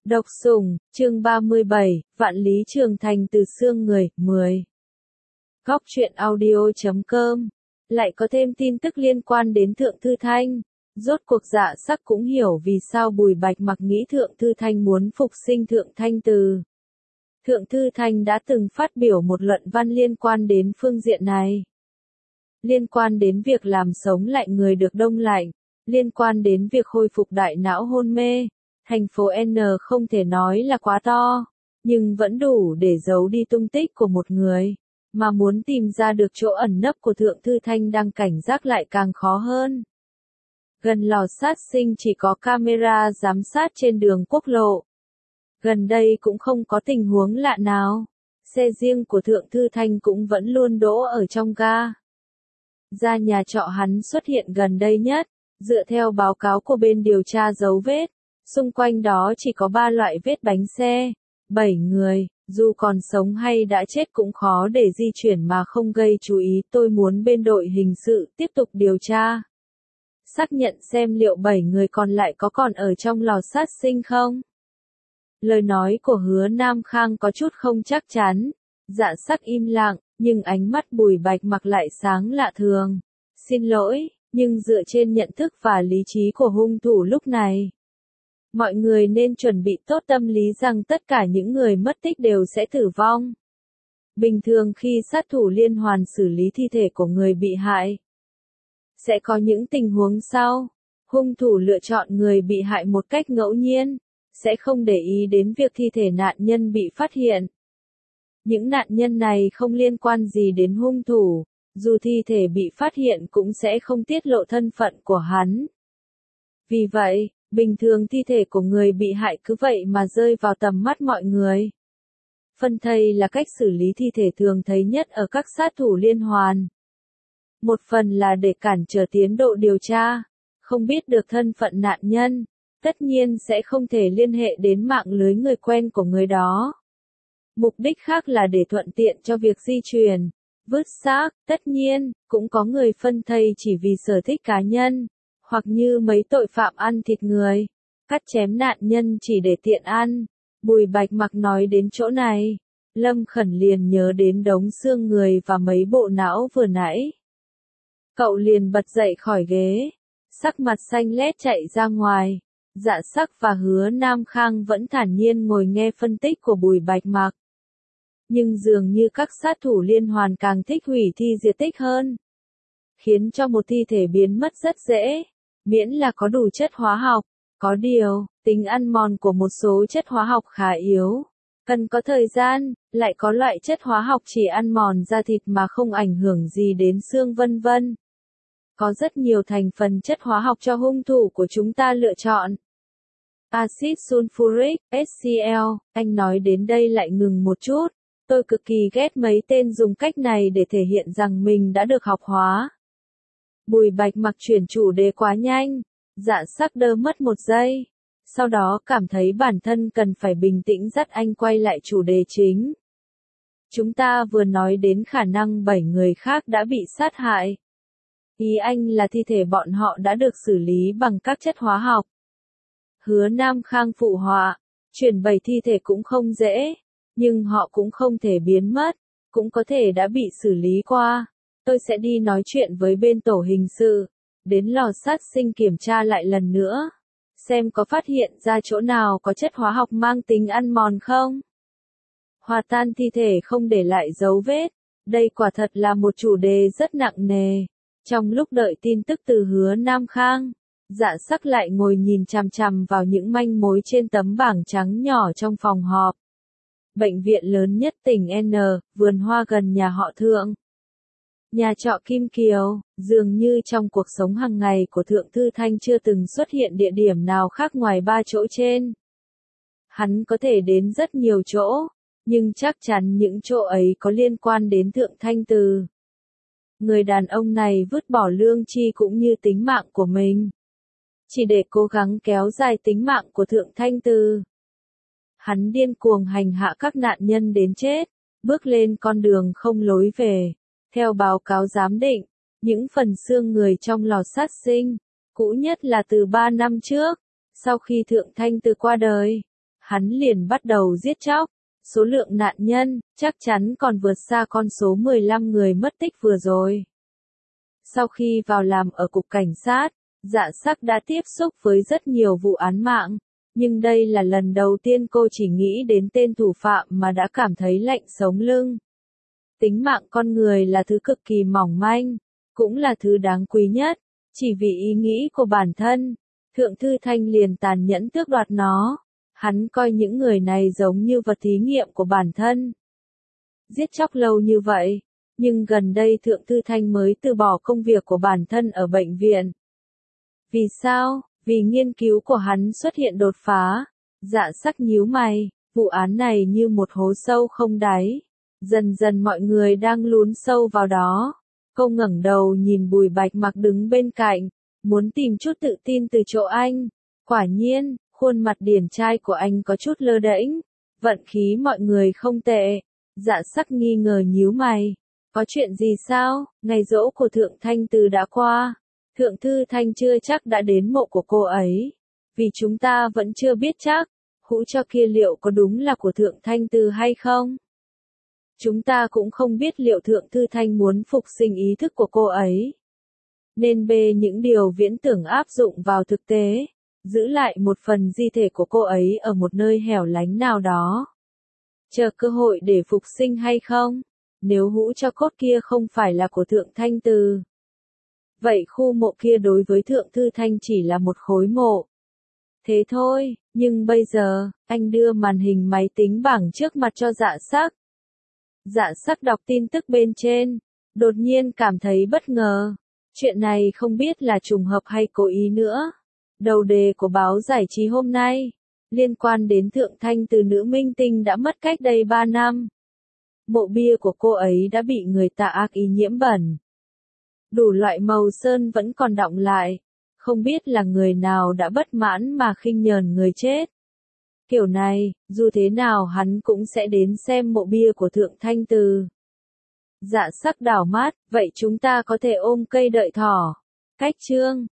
Độc Sủng, chương 37, Vạn Lý Trường Thành từ xương người, 10. Góc truyện audio.com. Lại có thêm tin tức liên quan đến Thượng Thư Thanh. Rốt cuộc Dạ Sắc cũng hiểu vì sao Bùi Bạch Mặc nghĩ Thượng Thư Thanh muốn phục sinh Thượng Thanh Từ. Thượng Thư Thanh đã từng phát biểu một luận văn liên quan đến phương diện này. Liên quan đến việc làm sống lại người được đông lạnh, liên quan đến việc khôi phục đại não hôn mê. Thành phố N không thể nói là quá to, nhưng vẫn đủ để giấu đi tung tích của một người, mà muốn tìm ra được chỗ ẩn nấp của Thượng Thư Thanh đang cảnh giác lại càng khó hơn. Gần lò sát sinh chỉ có camera giám sát trên đường quốc lộ. Gần đây cũng không có tình huống lạ nào, xe riêng của Thượng Thư Thanh cũng vẫn luôn đỗ ở trong ga. Ra nhà trọ hắn xuất hiện gần đây nhất, dựa theo báo cáo của bên điều tra dấu vết. Xung quanh đó chỉ có 3 loại vết bánh xe, 7 người, dù còn sống hay đã chết cũng khó để di chuyển mà không gây chú ý. Tôi muốn bên đội hình sự tiếp tục điều tra, xác nhận xem liệu 7 người còn lại có còn ở trong lò sát sinh không. Lời nói của Hứa Nam Khang có chút không chắc chắn. Dạ Sắc im lặng, nhưng ánh mắt Bùi Bạch Mặc lại sáng lạ thường. Xin lỗi, nhưng dựa trên nhận thức và lý trí của hung thủ lúc này, mọi người nên chuẩn bị tốt tâm lý rằng tất cả những người mất tích đều sẽ tử vong. Bình thường khi sát thủ liên hoàn xử lý thi thể của người bị hại, sẽ có những tình huống sau. Hung thủ lựa chọn người bị hại một cách ngẫu nhiên, sẽ không để ý đến việc thi thể nạn nhân bị phát hiện. Những nạn nhân này không liên quan gì đến hung thủ, dù thi thể bị phát hiện cũng sẽ không tiết lộ thân phận của hắn. Vì vậy, bình thường thi thể của người bị hại cứ vậy mà rơi vào tầm mắt mọi người. Phân thây là cách xử lý thi thể thường thấy nhất ở các sát thủ liên hoàn. Một phần là để cản trở tiến độ điều tra, không biết được thân phận nạn nhân, tất nhiên sẽ không thể liên hệ đến mạng lưới người quen của người đó. Mục đích khác là để thuận tiện cho việc di chuyển, vứt xác. Tất nhiên, cũng có người phân thây chỉ vì sở thích cá nhân, hoặc như mấy tội phạm ăn thịt người, cắt chém nạn nhân chỉ để tiện ăn. Bùi Bạch Mặc nói đến chỗ này, Lâm Khẩn liền nhớ đến đống xương người và mấy bộ não vừa nãy. Cậu liền bật dậy khỏi ghế, sắc mặt xanh lét chạy ra ngoài. Dạ Sắc và Hứa Nam Khang vẫn thản nhiên ngồi nghe phân tích của Bùi Bạch Mặc. Nhưng dường như các sát thủ liên hoàn càng thích hủy thi diệt tích hơn, khiến cho một thi thể biến mất rất dễ, miễn là có đủ chất hóa học. Có điều, tính ăn mòn của một số chất hóa học khá yếu, cần có thời gian. Lại có loại chất hóa học chỉ ăn mòn da thịt mà không ảnh hưởng gì đến xương vân vân. Có rất nhiều thành phần chất hóa học cho hung thủ của chúng ta lựa chọn. Axit sulfuric, HCl. Anh nói đến đây lại ngừng một chút. Tôi cực kỳ ghét mấy tên dùng cách này để thể hiện rằng mình đã được học hóa. Bùi Bạch Mặc chuyển chủ đề quá nhanh. Dạ Sắc đơ mất một giây, sau đó cảm thấy bản thân cần phải bình tĩnh dắt anh quay lại chủ đề chính. Chúng ta vừa nói đến khả năng 7 người khác đã bị sát hại. Ý anh là thi thể bọn họ đã được xử lý bằng các chất hóa học. Hứa Nam Khang phụ họa, chuyển 7 thi thể cũng không dễ, nhưng họ cũng không thể biến mất, cũng có thể đã bị xử lý qua. Tôi sẽ đi nói chuyện với bên tổ hình sự, đến lò sát sinh kiểm tra lại lần nữa, xem có phát hiện ra chỗ nào có chất hóa học mang tính ăn mòn không. Hòa tan thi thể không để lại dấu vết, đây quả thật là một chủ đề rất nặng nề. Trong lúc đợi tin tức từ Hứa Nam Khang, Dạ Sắc lại ngồi nhìn chằm chằm vào những manh mối trên tấm bảng trắng nhỏ trong phòng họp. Bệnh viện lớn nhất tỉnh N, vườn hoa gần nhà họ Thượng. Nhà trọ Kim Kiều, dường như trong cuộc sống hàng ngày của Thượng Thư Thanh chưa từng xuất hiện địa điểm nào khác ngoài 3 chỗ trên. Hắn có thể đến rất nhiều chỗ, nhưng chắc chắn những chỗ ấy có liên quan đến Thượng Thanh Từ. Người đàn ông này vứt bỏ lương tri cũng như tính mạng của mình, chỉ để cố gắng kéo dài tính mạng của Thượng Thanh Từ. Hắn điên cuồng hành hạ các nạn nhân đến chết, bước lên con đường không lối về. Theo báo cáo giám định, những phần xương người trong lò sát sinh, cũ nhất là từ 3 năm trước, sau khi Thượng Thanh Từ qua đời, hắn liền bắt đầu giết chóc. Số lượng nạn nhân, chắc chắn còn vượt xa con số 15 người mất tích vừa rồi. Sau khi vào làm ở cục cảnh sát, Dạ Sắc đã tiếp xúc với rất nhiều vụ án mạng, nhưng đây là lần đầu tiên cô chỉ nghĩ đến tên thủ phạm mà đã cảm thấy lạnh sống lưng. Tính mạng con người là thứ cực kỳ mỏng manh, cũng là thứ đáng quý nhất, chỉ vì ý nghĩ của bản thân, Thượng Thư Thanh liền tàn nhẫn tước đoạt nó. Hắn coi những người này giống như vật thí nghiệm của bản thân. Giết chóc lâu như vậy, nhưng gần đây Thượng Thư Thanh mới từ bỏ công việc của bản thân ở bệnh viện. Vì sao? Vì nghiên cứu của hắn xuất hiện đột phá. Dạ Sắc nhíu mày, vụ án này như một hố sâu không đáy. Dần dần mọi người đang lún sâu vào đó. Cô ngẩng đầu nhìn Bùi Bạch Mặc đứng bên cạnh, muốn tìm chút tự tin từ chỗ anh. Quả nhiên, khuôn mặt điển trai của anh có chút lơ đễnh. Vận khí mọi người không tệ. Dạ Sắc nghi ngờ nhíu mày. Có chuyện gì sao? Ngày giỗ của Thượng Thanh Từ đã qua. Thượng Thư Thanh chưa chắc đã đến mộ của cô ấy. Vì chúng ta vẫn chưa biết chắc, hũ cho kia liệu có đúng là của Thượng Thanh Từ hay không? Chúng ta cũng không biết liệu Thượng Thư Thanh muốn phục sinh ý thức của cô ấy. Nên bê những điều viễn tưởng áp dụng vào thực tế, giữ lại một phần di thể của cô ấy ở một nơi hẻo lánh nào đó. Chờ cơ hội để phục sinh hay không? Nếu hũ cho cốt kia không phải là của Thượng Thanh Từ, vậy khu mộ kia đối với Thượng Thư Thanh chỉ là một khối mộ. Thế thôi, nhưng bây giờ, anh đưa màn hình máy tính bảng trước mặt cho Dạ Sắc. Dạ Sắc đọc tin tức bên trên, đột nhiên cảm thấy bất ngờ. Chuyện này không biết là trùng hợp hay cố ý nữa. Đầu đề của báo giải trí hôm nay, liên quan đến Thượng Thanh Từ nữ minh tinh đã mất cách đây 3 năm. Mộ bia của cô ấy đã bị người ta ác ý nhiễm bẩn. Đủ loại màu sơn vẫn còn đọng lại, không biết là người nào đã bất mãn mà khinh nhờn người chết. Kiểu này, dù thế nào hắn cũng sẽ đến xem mộ bia của Thượng Thanh Từ. Dạ Sắc đảo mắt, vậy chúng ta có thể ôm cây đợi thỏ. Cách chương